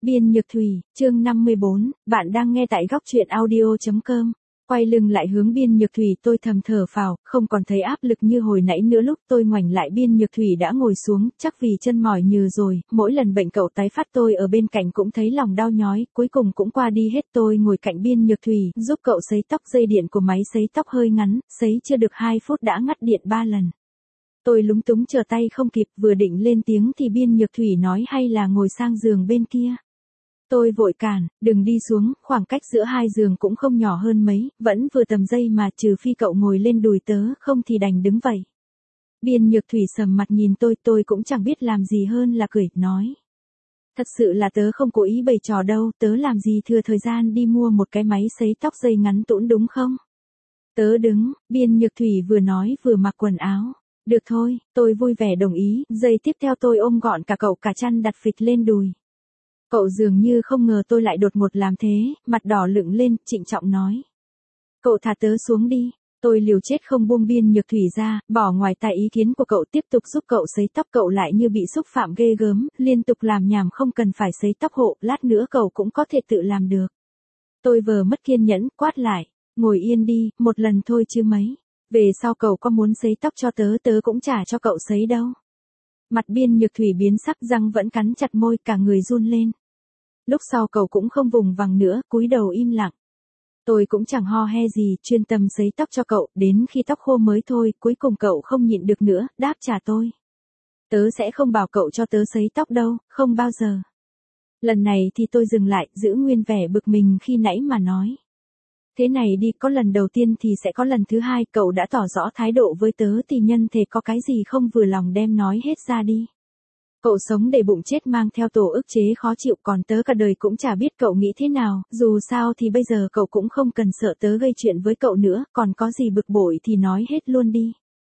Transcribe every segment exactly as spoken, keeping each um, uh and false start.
Biên Nhược Thủy, chương năm mươi bốn, bạn đang nghe tại góc truyện audio chấm com. Quay lưng lại hướng Biên Nhược Thủy, tôi thầm thở phào, không còn thấy áp lực như hồi nãy nữa. Lúc tôi ngoảnh lại Biên Nhược Thủy đã ngồi xuống, chắc vì chân mỏi nhừ rồi, mỗi lần bệnh cậu tái phát tôi ở bên cạnh cũng thấy lòng đau nhói, cuối cùng cũng qua đi hết. Tôi ngồi cạnh Biên Nhược Thủy, giúp cậu sấy tóc, dây điện của máy sấy tóc hơi ngắn, sấy chưa được hai phút đã ngắt điện ba lần. Tôi lúng túng trở tay không kịp, vừa định lên tiếng thì Biên Nhược Thủy nói hay là ngồi sang giường bên kia. Tôi vội cản, đừng đi xuống, khoảng cách giữa hai giường cũng không nhỏ hơn mấy, vẫn vừa tầm giây mà, trừ phi cậu ngồi lên đùi tớ, không thì đành đứng vậy. Biên Nhược Thủy sầm mặt nhìn tôi, tôi cũng chẳng biết làm gì hơn là cười, nói. Thật sự là tớ không cố ý bày trò đâu, tớ làm gì thừa thời gian đi mua một cái máy sấy tóc dây ngắn tũn đúng không? Tớ đứng, Biên Nhược Thủy vừa nói vừa mặc quần áo. Được thôi, tôi vui vẻ đồng ý, giây tiếp theo tôi ôm gọn cả cậu, cả chăn đặt phịch lên đùi. Cậu dường như không ngờ tôi lại đột ngột làm thế, mặt đỏ lựng lên, trịnh trọng nói. Cậu thả tớ xuống đi. Tôi liều chết không buông Biên Nhược Thủy ra, bỏ ngoài tai ý kiến của cậu, tiếp tục giúp cậu sấy tóc. Cậu lại như bị xúc phạm ghê gớm, liên tục làm nhảm không cần phải sấy tóc hộ, lát nữa cậu cũng có thể tự làm được. Tôi vờ mất kiên nhẫn, quát lại, ngồi yên đi, một lần thôi chứ mấy. Về sau cậu có muốn sấy tóc cho tớ, tớ cũng chả cho cậu sấy đâu. Mặt Biên Nhược Thủy biến sắc, răng vẫn cắn chặt môi, cả người run lên. Lúc sau cậu cũng không vùng vằng nữa, cúi đầu im lặng. Tôi cũng chẳng ho he gì, chuyên tâm sấy tóc cho cậu, đến khi tóc khô mới thôi, cuối cùng cậu không nhịn được nữa, đáp trả tôi. Tớ sẽ không bảo cậu cho tớ sấy tóc đâu, không bao giờ. Lần này thì tôi dừng lại, giữ nguyên vẻ bực mình khi nãy mà nói. Thế này đi, có lần đầu tiên thì sẽ có lần thứ hai, cậu đã tỏ rõ thái độ với tớ thì nhân thể có cái gì không vừa lòng đem nói hết ra đi. Cậu sống để bụng chết mang theo tổ ức chế khó chịu, còn tớ cả đời cũng chả biết cậu nghĩ thế nào, dù sao thì bây giờ cậu cũng không cần sợ tớ gây chuyện với cậu nữa, còn có gì bực bội thì nói hết luôn đi.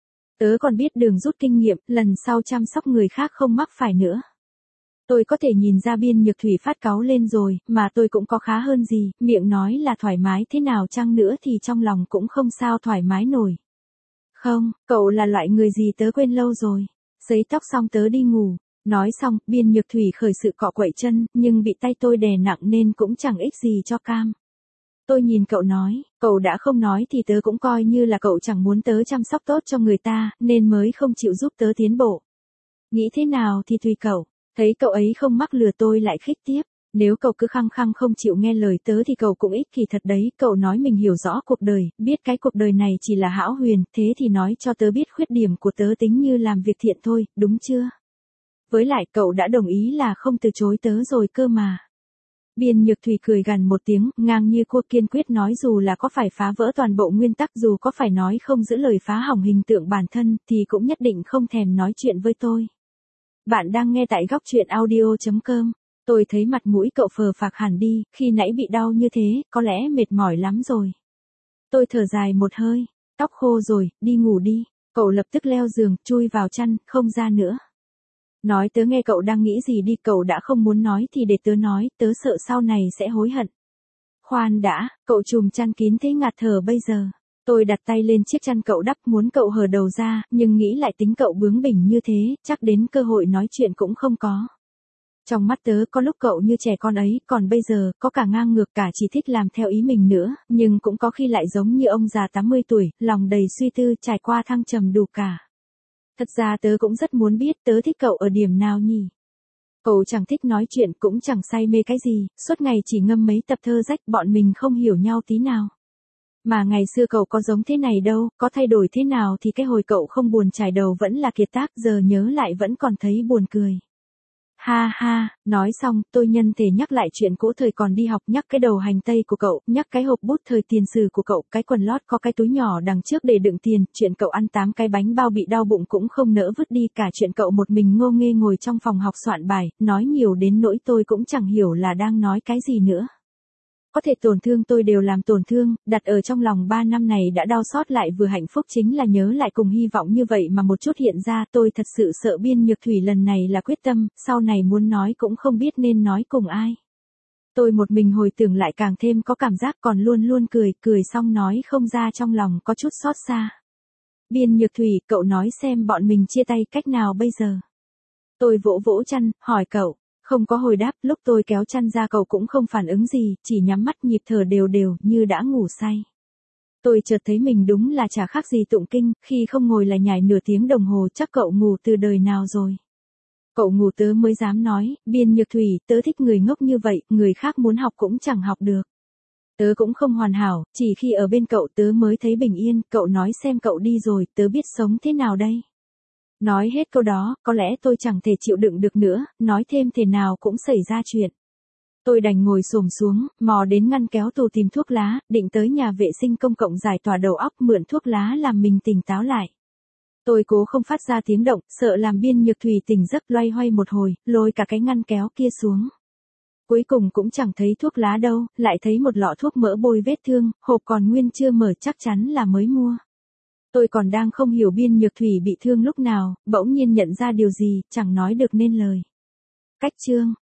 Tớ còn biết đường rút kinh nghiệm, lần sau chăm sóc người khác không mắc phải nữa. Tôi có thể nhìn ra Biên Nhược Thủy phát cáu lên rồi, mà tôi cũng có khá hơn gì, miệng nói là thoải mái thế nào chăng nữa thì trong lòng cũng không sao thoải mái nổi. Không, cậu là loại người gì tớ quên lâu rồi. Sấy tóc xong tớ đi ngủ. Nói xong, Biên Nhược Thủy khởi sự cọ quậy chân, nhưng bị tay tôi đè nặng nên cũng chẳng ích gì cho cam. Tôi nhìn cậu nói, cậu đã không nói thì tớ cũng coi như là cậu chẳng muốn tớ chăm sóc tốt cho người ta, nên mới không chịu giúp tớ tiến bộ. Nghĩ thế nào thì tùy cậu. Thấy cậu ấy không mắc lừa tôi lại khích tiếp. Nếu cậu cứ khăng khăng không chịu nghe lời tớ thì cậu cũng ích kỷ thật đấy. Cậu nói mình hiểu rõ cuộc đời, biết cái cuộc đời này chỉ là hão huyền, thế thì nói cho tớ biết khuyết điểm của tớ tính như làm việc thiện thôi, đúng chưa? Với lại cậu đã đồng ý là không từ chối tớ rồi cơ mà. Biên Nhược Thủy cười gằn một tiếng, ngang như cô, kiên quyết nói dù là có phải phá vỡ toàn bộ nguyên tắc, dù có phải nói không giữ lời phá hỏng hình tượng bản thân, thì cũng nhất định không thèm nói chuyện với tôi. Bạn đang nghe tại góc truyện audio chấm com. Tôi thấy mặt mũi cậu phờ phạc hẳn đi, khi nãy bị đau như thế, có lẽ mệt mỏi lắm rồi. Tôi thở dài một hơi, tóc khô rồi, đi ngủ đi. Cậu lập tức leo giường, chui vào chăn, không ra nữa. Nói tớ nghe cậu đang nghĩ gì đi, cậu đã không muốn nói thì để tớ nói, tớ sợ sau này sẽ hối hận. Khoan đã, cậu trùm chăn kín thế ngạt thở bây giờ. Tôi đặt tay lên chiếc chăn cậu đắp, muốn cậu hở đầu ra, nhưng nghĩ lại tính cậu bướng bỉnh như thế, chắc đến cơ hội nói chuyện cũng không có. Trong mắt tớ có lúc cậu như trẻ con ấy, còn bây giờ, có cả ngang ngược, cả chỉ thích làm theo ý mình nữa, nhưng cũng có khi lại giống như ông già tám mươi tuổi, lòng đầy suy tư, trải qua thăng trầm đủ cả. Thật ra tớ cũng rất muốn biết tớ thích cậu ở điểm nào nhỉ? Cậu chẳng thích nói chuyện, cũng chẳng say mê cái gì, suốt ngày chỉ ngâm mấy tập thơ rách, bọn mình không hiểu nhau tí nào. Mà ngày xưa cậu có giống thế này đâu, có thay đổi thế nào thì cái hồi cậu không buồn trải đầu vẫn là kiệt tác, giờ nhớ lại vẫn còn thấy buồn cười. Ha ha, nói xong, tôi nhân thể nhắc lại chuyện cũ thời còn đi học, nhắc cái đầu hành tây của cậu, nhắc cái hộp bút thời tiền sử của cậu, cái quần lót có cái túi nhỏ đằng trước để đựng tiền, chuyện cậu ăn tám cái bánh bao bị đau bụng cũng không nỡ vứt đi, cả chuyện cậu một mình ngô nghê ngồi trong phòng học soạn bài, nói nhiều đến nỗi tôi cũng chẳng hiểu là đang nói cái gì nữa. Có thể tổn thương tôi đều làm tổn thương, đặt ở trong lòng ba năm này đã đau xót lại vừa hạnh phúc chính là nhớ lại cùng hy vọng như vậy mà một chút hiện ra, tôi thật sự sợ Biên Nhược Thủy lần này là quyết tâm, sau này muốn nói cũng không biết nên nói cùng ai. Tôi một mình hồi tưởng lại càng thêm có cảm giác, còn luôn luôn cười, cười xong nói không ra, trong lòng có chút xót xa. Biên Nhược Thủy, cậu nói xem bọn mình chia tay cách nào bây giờ? Tôi vỗ vỗ chăn, hỏi cậu. Không có hồi đáp, lúc tôi kéo chăn ra cậu cũng không phản ứng gì, chỉ nhắm mắt nhịp thở đều đều, như đã ngủ say. Tôi chợt thấy mình đúng là chả khác gì tụng kinh, khi không ngồi là nhảy nửa tiếng đồng hồ, chắc cậu ngủ từ đời nào rồi. Cậu ngủ tớ mới dám nói, Biên Nhược Thủy, tớ thích người ngốc như vậy, người khác muốn học cũng chẳng học được. Tớ cũng không hoàn hảo, chỉ khi ở bên cậu tớ mới thấy bình yên, cậu nói xem cậu đi rồi, tớ biết sống thế nào đây. Nói hết câu đó, có lẽ tôi chẳng thể chịu đựng được nữa, nói thêm thế nào cũng xảy ra chuyện. Tôi đành ngồi xổm xuống, mò đến ngăn kéo tủ tìm thuốc lá, định tới nhà vệ sinh công cộng giải tỏa đầu óc mượn thuốc lá làm mình tỉnh táo lại. Tôi cố không phát ra tiếng động, sợ làm Biên Nhược Thủy tỉnh giấc, loay hoay một hồi, lôi cả cái ngăn kéo kia xuống. Cuối cùng cũng chẳng thấy thuốc lá đâu, lại thấy một lọ thuốc mỡ bôi vết thương, hộp còn nguyên chưa mở, chắc chắn là mới mua. Tôi còn đang không hiểu Biên Nhược Thủy bị thương lúc nào, bỗng nhiên nhận ra điều gì, chẳng nói được nên lời. Cách chương